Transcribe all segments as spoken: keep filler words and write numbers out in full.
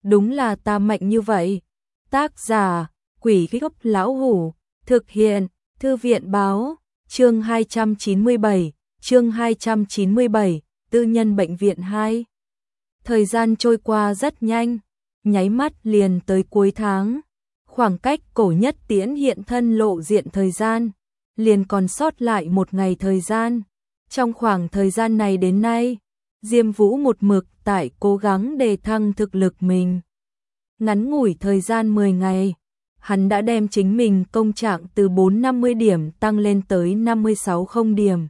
đúng là ta mạnh như vậy. Tác giả, Quỷ Gốc Lão Hủ, thực hiện, Thư viện Báo, chương hai trăm chín mươi bảy, chương hai trăm chín mươi bảy, tư nhân bệnh viện hai. Thời gian trôi qua rất nhanh, nháy mắt liền tới cuối tháng. Khoảng cách Cổ Nhất Tiễn hiện thân lộ diện thời gian, liền còn sót lại một ngày thời gian. Trong khoảng thời gian này đến nay, Diêm Vũ một mực tại cố gắng đề thăng thực lực mình. Ngắn ngủi thời gian mười ngày, hắn đã đem chính mình công trạng từ bốn trăm năm mươi điểm tăng lên tới năm mươi sáu không điểm.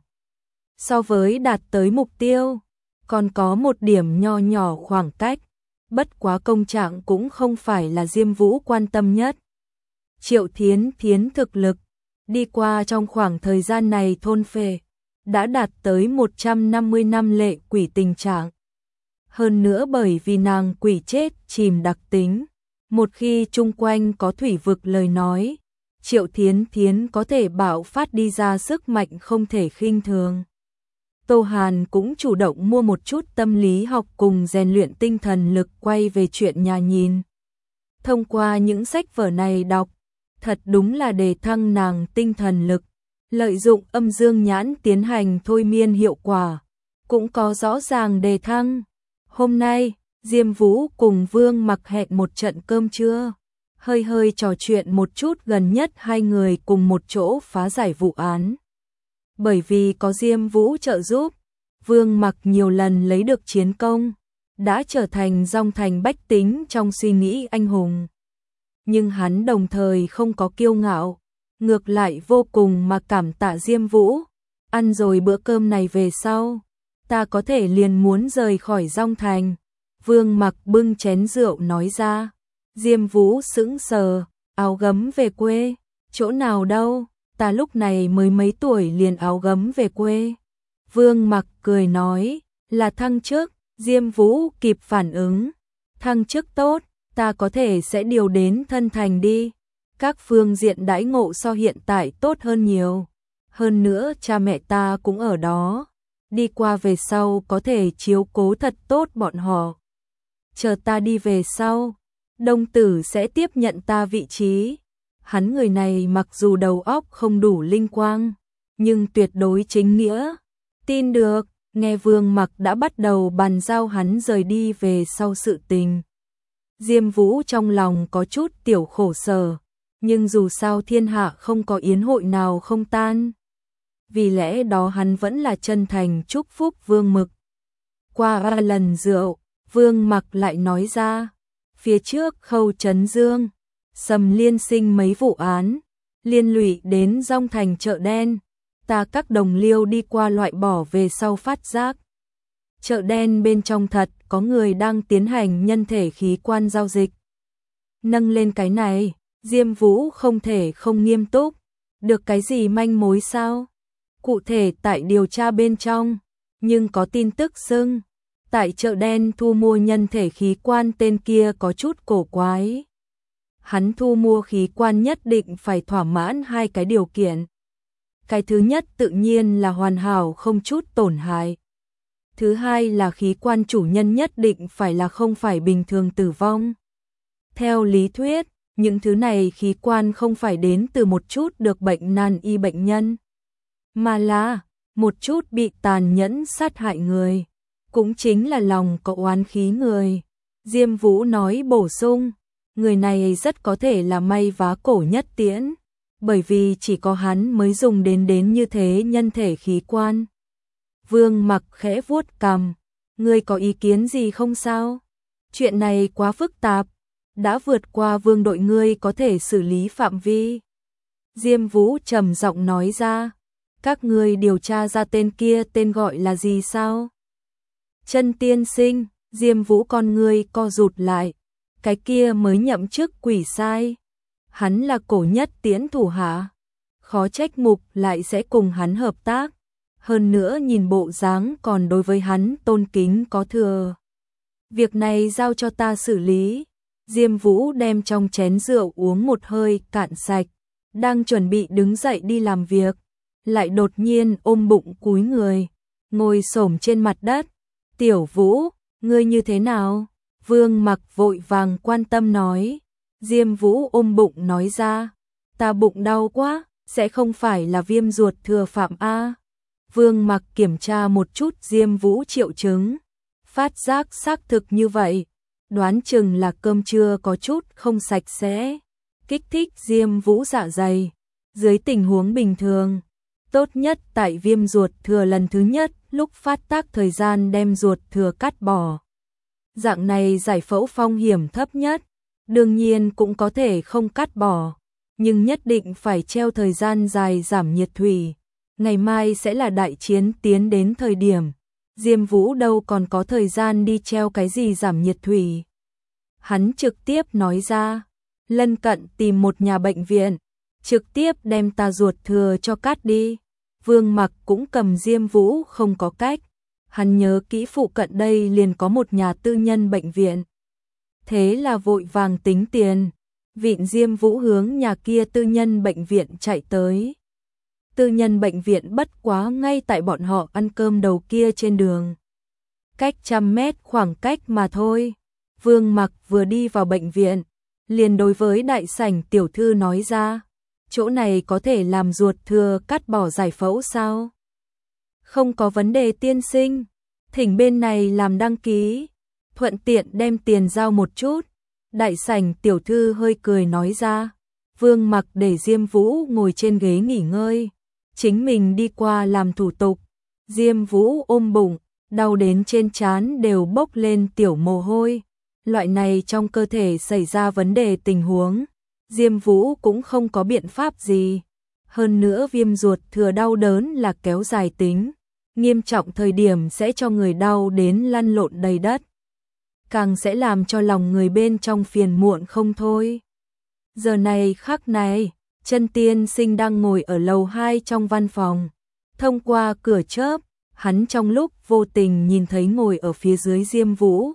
So với đạt tới mục tiêu, còn có một điểm nho nhỏ khoảng cách, bất quá công trạng cũng không phải là Diêm Vũ quan tâm nhất. Triệu Thiến Thiến thực lực, đi qua trong khoảng thời gian này thôn phệ, đã đạt tới một trăm năm mươi năm lệ quỷ tình trạng. Hơn nữa bởi vì nàng quỷ chết chìm đặc tính, một khi chung quanh có thủy vực lời nói, Triệu Thiến Thiến có thể bạo phát đi ra sức mạnh không thể khinh thường. Tô Hàn cũng chủ động mua một chút tâm lý học cùng rèn luyện tinh thần lực quay về chuyện nhà nhìn. Thông qua những sách vở này đọc, thật đúng là đề thăng nàng tinh thần lực, lợi dụng âm dương nhãn tiến hành thôi miên hiệu quả, cũng có rõ ràng đề thăng. Hôm nay, Diêm Vũ cùng Vương Mặc hẹn một trận cơm trưa, hơi hơi trò chuyện một chút, gần nhất hai người cùng một chỗ phá giải vụ án. Bởi vì có Diêm Vũ trợ giúp, Vương Mặc nhiều lần lấy được chiến công, đã trở thành dòng thành bách tính trong suy nghĩ anh hùng. Nhưng hắn đồng thời không có kiêu ngạo, ngược lại vô cùng mà cảm tạ Diêm Vũ. Ăn rồi bữa cơm này về sau, ta có thể liền muốn rời khỏi dòng thành. Vương Mặc bưng chén rượu nói ra. Diêm Vũ sững sờ, áo gấm về quê, chỗ nào đâu, ta lúc này mới mấy tuổi liền áo gấm về quê. Vương Mặc cười nói, là thăng chức. Diêm Vũ kịp phản ứng, thăng chức tốt, ta có thể sẽ điều đến thân thành đi. Các phương diện đãi ngộ so hiện tại tốt hơn nhiều. Hơn nữa cha mẹ ta cũng ở đó, đi qua về sau có thể chiếu cố thật tốt bọn họ. Chờ ta đi về sau, Đông Tử sẽ tiếp nhận ta vị trí. Hắn người này mặc dù đầu óc không đủ linh quang, nhưng tuyệt đối chính nghĩa. Tin được, nghe Vương Mặc đã bắt đầu bàn giao hắn rời đi về sau sự tình. Diêm Vũ trong lòng có chút tiểu khổ sở, nhưng dù sao thiên hạ không có yến hội nào không tan. Vì lẽ đó hắn vẫn là chân thành chúc phúc Vương Mực. Qua ba lần rượu, Vương Mặc lại nói ra, phía trước Khâu Trấn Dương, Sầm Liên sinh mấy vụ án, liên lụy đến dòng thành chợ đen, ta các đồng liêu đi qua loại bỏ về sau phát giác. Chợ đen bên trong thật có người đang tiến hành nhân thể khí quan giao dịch. Nâng lên cái này, Diêm Vũ không thể không nghiêm túc, được cái gì manh mối sao? Cụ thể tại điều tra bên trong, nhưng có tin tức xưng, tại chợ đen thu mua nhân thể khí quan tên kia có chút cổ quái. Hắn thu mua khí quan nhất định phải thỏa mãn hai cái điều kiện. Cái thứ nhất tự nhiên là hoàn hảo không chút tổn hại. Thứ hai là khí quan chủ nhân nhất định phải là không phải bình thường tử vong. Theo lý thuyết, những thứ này khí quan không phải đến từ một chút được bệnh nan y bệnh nhân, mà là một chút bị tàn nhẫn sát hại người, cũng chính là lòng có oán khí người. Diêm Vũ nói bổ sung, người này rất có thể là may vá Cổ Nhất Tiễn, bởi vì chỉ có hắn mới dùng đến đến như thế nhân thể khí quan. Vương Mặc khẽ vuốt cằm, ngươi có ý kiến gì không sao? Chuyện này quá phức tạp, đã vượt qua Vương đội ngươi có thể xử lý phạm vi. Diêm Vũ trầm giọng nói ra, các ngươi điều tra ra tên kia tên gọi là gì sao? Chân tiên sinh, Diêm Vũ con ngươi co rụt lại, cái kia mới nhậm chức quỷ sai. Hắn là Cổ Nhất Tiễn thủ hạ, khó trách Mục lại sẽ cùng hắn hợp tác. Hơn nữa nhìn bộ dáng còn đối với hắn tôn kính có thừa. Việc này giao cho ta xử lý. Diêm Vũ đem trong chén rượu uống một hơi cạn sạch, đang chuẩn bị đứng dậy đi làm việc, lại đột nhiên ôm bụng cúi người, ngồi xổm trên mặt đất. Tiểu Vũ, ngươi như thế nào? Vương Mặc vội vàng quan tâm nói. Diêm Vũ ôm bụng nói ra, ta bụng đau quá, sẽ không phải là viêm ruột thừa phạm a. Vương Mặc kiểm tra một chút Diêm Vũ triệu chứng, phát giác xác thực như vậy, đoán chừng là cơm trưa có chút không sạch sẽ, kích thích Diêm Vũ dạ dày. Dưới tình huống bình thường, tốt nhất tại viêm ruột thừa lần thứ nhất lúc phát tác thời gian đem ruột thừa cắt bỏ. Dạng này giải phẫu phong hiểm thấp nhất, đương nhiên cũng có thể không cắt bỏ, nhưng nhất định phải treo thời gian dài giảm nhiệt thủy. Ngày mai sẽ là đại chiến tiến đến thời điểm, Diêm Vũ đâu còn có thời gian đi treo cái gì giảm nhiệt thủy. Hắn trực tiếp nói ra, lân cận tìm một nhà bệnh viện, trực tiếp đem ta ruột thừa cho cắt đi. Vương Mặc cũng cầm Diêm Vũ không có cách, hắn nhớ kỹ phụ cận đây liền có một nhà tư nhân bệnh viện. Thế là vội vàng tính tiền, vịn Diêm Vũ hướng nhà kia tư nhân bệnh viện chạy tới. Tư nhân bệnh viện bất quá ngay tại bọn họ ăn cơm đầu kia trên đường. Cách trăm mét khoảng cách mà thôi. Vương Mặc vừa đi vào bệnh viện, liền đối với đại sảnh tiểu thư nói ra, chỗ này có thể làm ruột thừa cắt bỏ giải phẫu sao? Không có vấn đề tiên sinh, thỉnh bên này làm đăng ký, thuận tiện đem tiền giao một chút. Đại sảnh tiểu thư hơi cười nói ra. Vương Mặc để Diêm Vũ ngồi trên ghế nghỉ ngơi, chính mình đi qua làm thủ tục. Diêm Vũ ôm bụng, đau đến trên trán đều bốc lên tiểu mồ hôi. Loại này trong cơ thể xảy ra vấn đề tình huống, Diêm Vũ cũng không có biện pháp gì. Hơn nữa viêm ruột thừa đau đớn là kéo dài tính, nghiêm trọng thời điểm sẽ cho người đau đến lăn lộn đầy đất, càng sẽ làm cho lòng người bên trong phiền muộn không thôi. Giờ này khắc này, Chân Tiên Sinh đang ngồi ở lầu hai trong văn phòng. Thông qua cửa chớp, hắn trong lúc vô tình nhìn thấy ngồi ở phía dưới Diêm Vũ.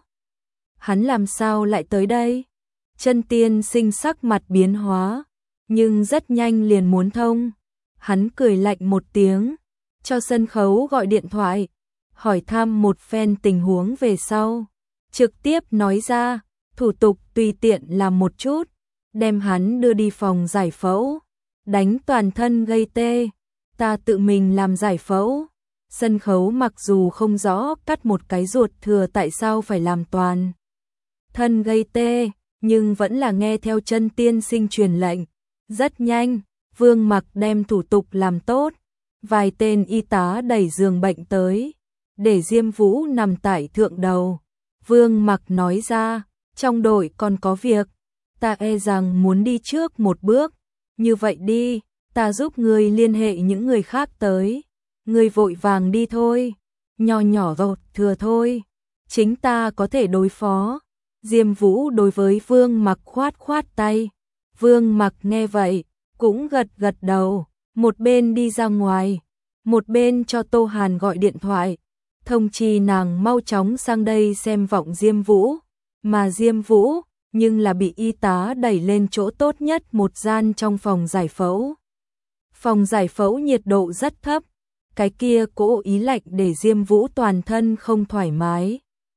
Hắn làm sao lại tới đây? Chân Tiên Sinh sắc mặt biến hóa, nhưng rất nhanh liền muốn thông. Hắn cười lạnh một tiếng, cho sân khấu gọi điện thoại, hỏi thăm một phen tình huống về sau. Trực tiếp nói ra, thủ tục tùy tiện làm một chút, đem hắn đưa đi phòng giải phẫu, đánh toàn thân gây tê, ta tự mình làm giải phẫu. Sân khấu mặc dù không rõ cắt một cái ruột thừa tại sao phải làm toàn thân gây tê, nhưng vẫn là nghe theo Chân Tiên Sinh truyền lệnh. Rất nhanh, Vương Mặc đem thủ tục làm tốt, vài tên y tá đẩy giường bệnh tới, để Diêm Vũ nằm tại thượng đầu. Vương Mặc nói ra, trong đội còn có việc, ta e rằng muốn đi trước một bước, như vậy đi, ta giúp ngươi liên hệ những người khác tới, ngươi vội vàng đi thôi, nho nhỏ ruột thừa thôi, chính ta có thể đối phó. Diêm Vũ đối với Vương Mặc khoát khoát tay. Vương Mặc nghe vậy, cũng gật gật đầu, một bên đi ra ngoài, một bên cho Tô Hàn gọi điện thoại, thông chi nàng mau chóng sang đây xem vọng Diêm Vũ. Mà Diêm Vũ, nhưng là bị y tá đẩy lên chỗ tốt nhất một gian trong phòng giải phẫu. Phòng giải phẫu nhiệt độ rất thấp, cái kia cỗ ý lạnh để Diêm Vũ toàn thân không thoải mái.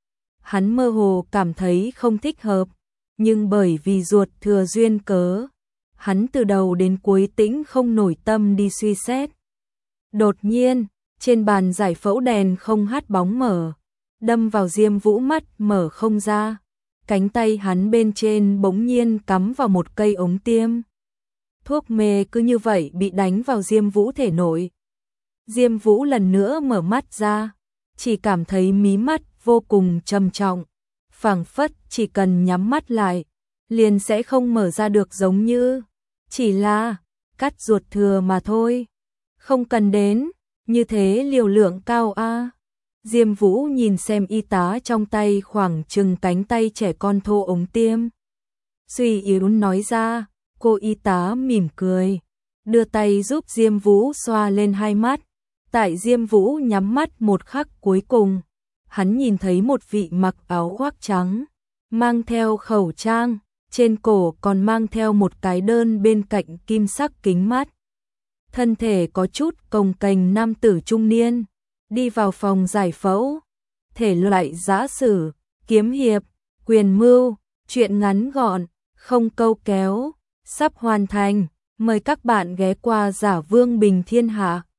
Hắn mơ hồ cảm thấy không thích hợp, nhưng bởi vì ruột thừa duyên cớ, hắn từ đầu đến cuối tĩnh không nổi tâm đi suy xét. Đột nhiên, trên bàn giải phẫu đèn không hát bóng mở, đâm vào Diêm Vũ mắt mở không ra. Cánh tay hắn bên trên bỗng nhiên cắm vào một cây ống tiêm. Thuốc mê cứ như vậy bị đánh vào Diêm Vũ thể nội. Diêm Vũ lần nữa mở mắt ra, chỉ cảm thấy mí mắt vô cùng trầm trọng, phảng phất chỉ cần nhắm mắt lại, liền sẽ không mở ra được, giống như chỉ là cắt ruột thừa mà thôi. Không cần đến, như thế liều lượng cao a. Diêm Vũ nhìn xem y tá trong tay khoảng chừng cánh tay trẻ con thô ống tiêm. Suy yếu nói ra, cô y tá mỉm cười, đưa tay giúp Diêm Vũ xoa lên hai mắt. Tại Diêm Vũ nhắm mắt một khắc cuối cùng, hắn nhìn thấy một vị mặc áo khoác trắng, mang theo khẩu trang, trên cổ còn mang theo một cái đơn bên cạnh kim sắc kính mắt. Thân thể có chút cồng kềnh nam tử trung niên, đi vào phòng giải phẫu, thể loại giã sử, kiếm hiệp, Quyền mưu, chuyện ngắn gọn, không câu kéo, sắp hoàn thành. Mời các bạn ghé qua Giả Vương Bình Thiên Hạ.